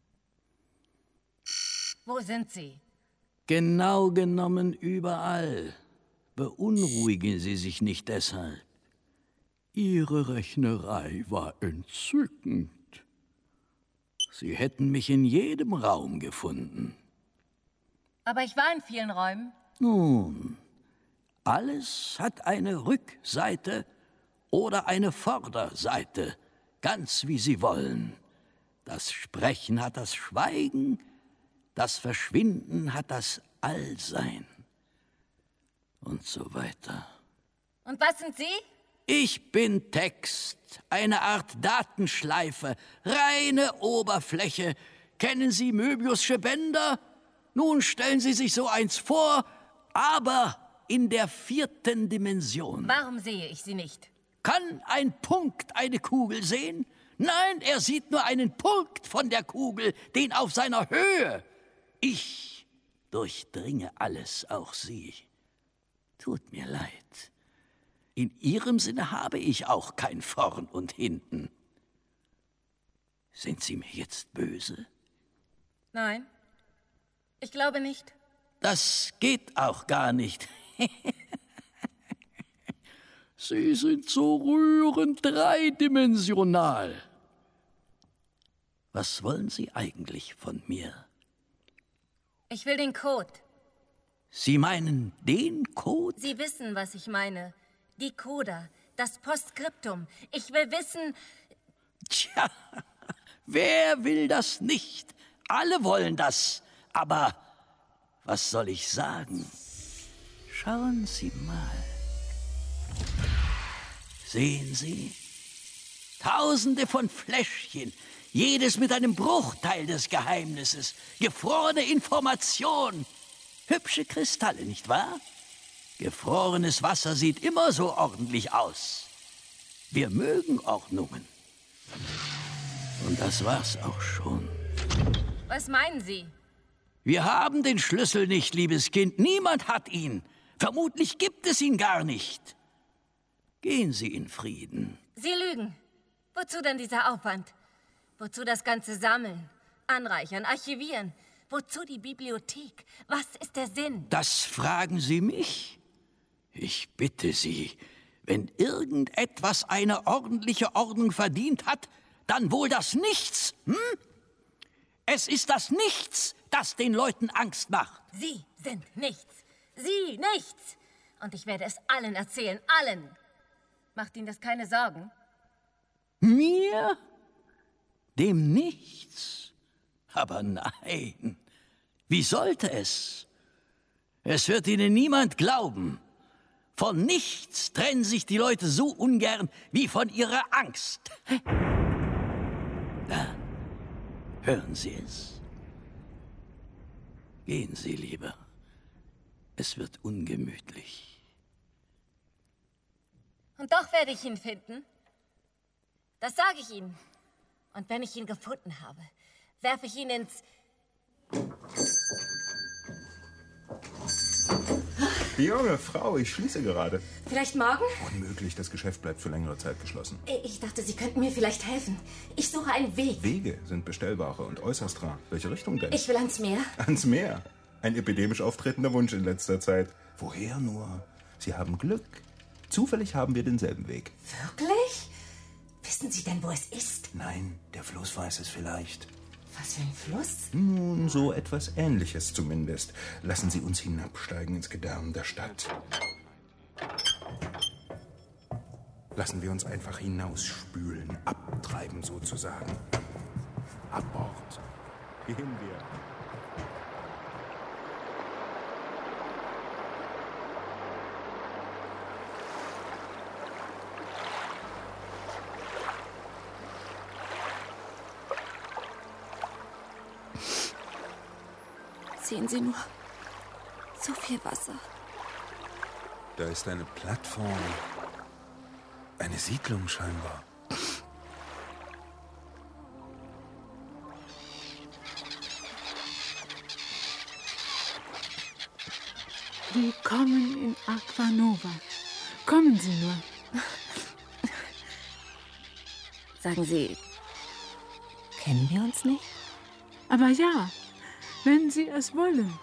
Wo sind Sie? Genau genommen überall. Beunruhigen Sie sich nicht deshalb. Ihre Rechnerei war entzückend. Sie hätten mich in jedem Raum gefunden. Aber ich war in vielen Räumen. Nun, alles hat eine Rückseite oder eine Vorderseite, ganz wie Sie wollen. Das Sprechen hat das Schweigen, das Verschwinden hat das Allsein und so weiter. Und was sind Sie? Ich bin Text, eine Art Datenschleife, reine Oberfläche. Kennen Sie Möbius'sche Bänder? Nun stellen Sie sich so eins vor, aber in der 4. Dimension. Warum sehe ich sie nicht? Kann ein Punkt eine Kugel sehen? Nein, er sieht nur einen Punkt von der Kugel, den auf seiner Höhe. Ich durchdringe alles, auch Sie. Tut mir leid. In Ihrem Sinne habe ich auch kein Vorn und Hinten. Sind Sie mir jetzt böse? Nein, ich glaube nicht. Das geht auch gar nicht. Sie sind so rührend dreidimensional. Was wollen Sie eigentlich von mir? Ich will den Code. Sie meinen den Code? Sie wissen, was ich meine. Die Coda, das Postskriptum. Ich will wissen... Tja, wer will das nicht? Alle wollen das. Aber was soll ich sagen? Schauen Sie mal. Sehen Sie? Tausende von Fläschchen, jedes mit einem Bruchteil des Geheimnisses. Gefrorene Information. Hübsche Kristalle, nicht wahr? Gefrorenes Wasser sieht immer so ordentlich aus. Wir mögen Ordnungen. Und das war's auch schon. Was meinen Sie? Wir haben den Schlüssel nicht, liebes Kind. Niemand hat ihn. Vermutlich gibt es ihn gar nicht. Gehen Sie in Frieden. Sie lügen. Wozu denn dieser Aufwand? Wozu das ganze Sammeln, Anreichern, Archivieren? Wozu die Bibliothek? Was ist der Sinn? Das fragen Sie mich? Ich bitte Sie, wenn irgendetwas eine ordentliche Ordnung verdient hat, dann wohl das Nichts, hm? Es ist das Nichts, das den Leuten Angst macht. Sie sind nichts. Sie nichts. Und ich werde es allen erzählen, allen. Macht Ihnen das keine Sorgen? Mir? Dem Nichts? Aber nein. Wie sollte es? Es wird Ihnen niemand glauben. Von nichts trennen sich die Leute so ungern wie von ihrer Angst. Da, hören Sie es? Gehen Sie lieber. Es wird ungemütlich. Und doch werde ich ihn finden. Das sage ich Ihnen. Und wenn ich ihn gefunden habe, werfe ich ihn ins... Junge Frau, ich schließe gerade. Vielleicht morgen? Unmöglich, das Geschäft bleibt für längere Zeit geschlossen. Ich dachte, Sie könnten mir vielleicht helfen. Ich suche einen Weg. Wege sind Bestellware und äußerst rar. Welche Richtung denn? Ich will ans Meer. Ans Meer? Ein epidemisch auftretender Wunsch in letzter Zeit. Woher nur? Sie haben Glück. Zufällig haben wir denselben Weg. Wirklich? Wissen Sie denn, wo es ist? Nein, der Fluss weiß es vielleicht. Was für ein Fluss? Nun, so etwas Ähnliches zumindest. Lassen Sie uns hinabsteigen ins Gedärm der Stadt. Lassen wir uns einfach hinausspülen, abtreiben sozusagen. Ab Bord. Gehen wir. Sehen Sie nur. So viel Wasser. Da ist eine Plattform. Eine Siedlung scheinbar. Willkommen in Aquanova. Kommen Sie nur. Sagen Sie, kennen wir uns nicht? Aber ja, wenn Sie es wollen.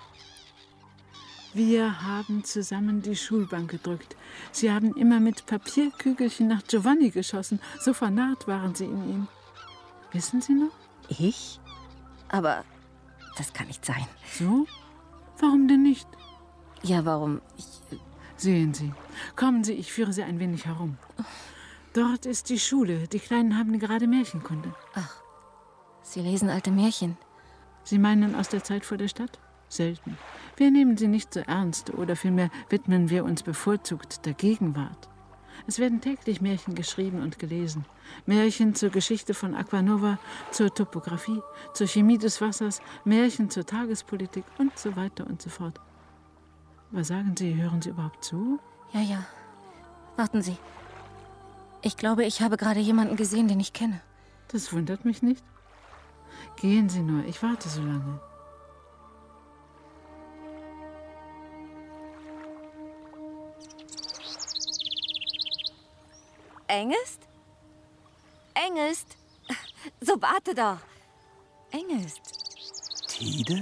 Wir haben zusammen die Schulbank gedrückt. Sie haben immer mit Papierkügelchen nach Giovanni geschossen. So vernarrt waren Sie in ihn. Wissen Sie noch? Ich? Aber das kann nicht sein. So? Warum denn nicht? Ja, warum? Sehen Sie. Kommen Sie, ich führe Sie ein wenig herum. Dort ist die Schule. Die Kleinen haben gerade Märchenkunde. Ach, Sie lesen alte Märchen. Sie meinen aus der Zeit vor der Stadt? Selten. Wir nehmen sie nicht so ernst oder vielmehr widmen wir uns bevorzugt der Gegenwart. Es werden täglich Märchen geschrieben und gelesen. Märchen zur Geschichte von Aquanova, zur Topographie, zur Chemie des Wassers, Märchen zur Tagespolitik und so weiter und so fort. Was sagen Sie, hören Sie überhaupt zu? Ja. Warten Sie. Ich glaube, ich habe gerade jemanden gesehen, den ich kenne. Das wundert mich nicht. Gehen Sie nur, ich warte so lange. Engest? Engest? So, warte doch. Engest. Tide?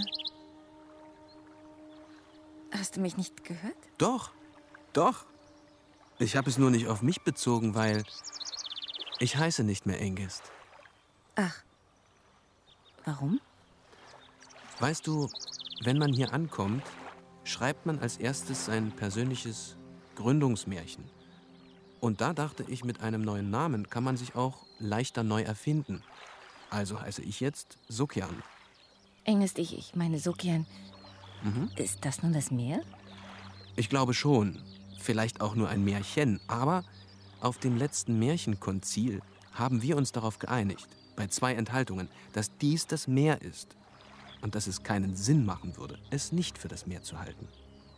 Hast du mich nicht gehört? Doch. Ich habe es nur nicht auf mich bezogen, weil ich heiße nicht mehr Engest. Ach. Warum? Weißt du, wenn man hier ankommt, schreibt man als erstes sein persönliches Gründungsmärchen. Und da dachte ich, mit einem neuen Namen kann man sich auch leichter neu erfinden. Also heiße ich jetzt Sokyan. Engest, ich meine Sokyan. Ist das nun das Meer? Ich glaube schon. Vielleicht auch nur ein Märchen. Aber auf dem letzten Märchenkonzil haben wir uns darauf geeinigt, bei 2 Enthaltungen, dass dies das Meer ist. Und dass es keinen Sinn machen würde, es nicht für das Meer zu halten.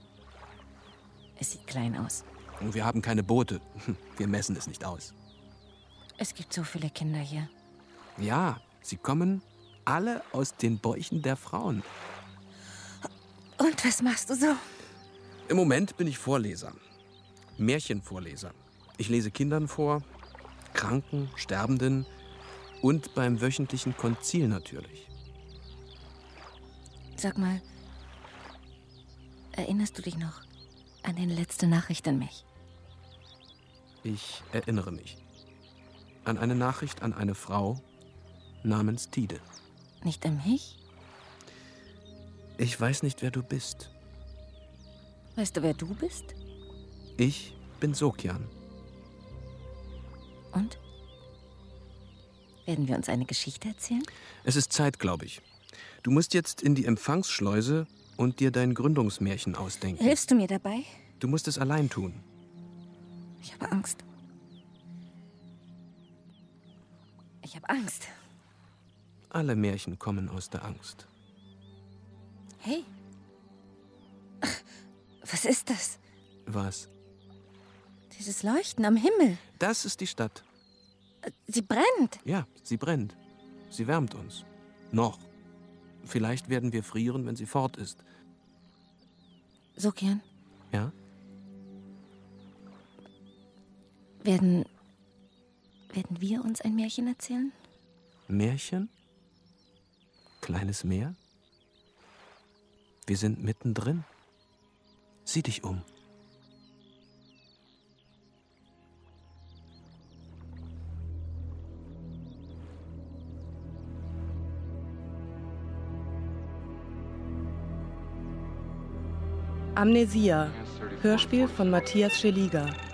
Es sieht klein aus. Und wir haben keine Boote. Wir messen es nicht aus. Es gibt so viele Kinder hier. Ja, sie kommen alle aus den Bäuchen der Frauen. Und was machst du so? Im Moment bin ich Vorleser. Märchenvorleser. Ich lese Kindern vor, Kranken, Sterbenden und beim wöchentlichen Konzil natürlich. Sag mal, erinnerst du dich noch an die letzte Nachricht an mich? Ich erinnere mich an eine Nachricht an eine Frau namens Tide. Nicht an mich? Ich weiß nicht, wer du bist. Weißt du, wer du bist? Ich bin Sokyan. Und? Werden wir uns eine Geschichte erzählen? Es ist Zeit, glaube ich. Du musst jetzt in die Empfangsschleuse und dir dein Gründungsmärchen ausdenken. Hilfst du mir dabei? Du musst es allein tun. Ich habe Angst. Ich habe Angst. Alle Märchen kommen aus der Angst. Hey. Was ist das? Was? Dieses Leuchten am Himmel. Das ist die Stadt. Sie brennt. Ja, sie brennt. Sie wärmt uns. Noch. Vielleicht werden wir frieren, wenn sie fort ist. Sokyan? Ja? Werden wir uns ein Märchen erzählen? Märchen? Kleines Meer? Wir sind mittendrin. Sieh dich um. Amnesia, Hörspiel von Matthias Scheliger.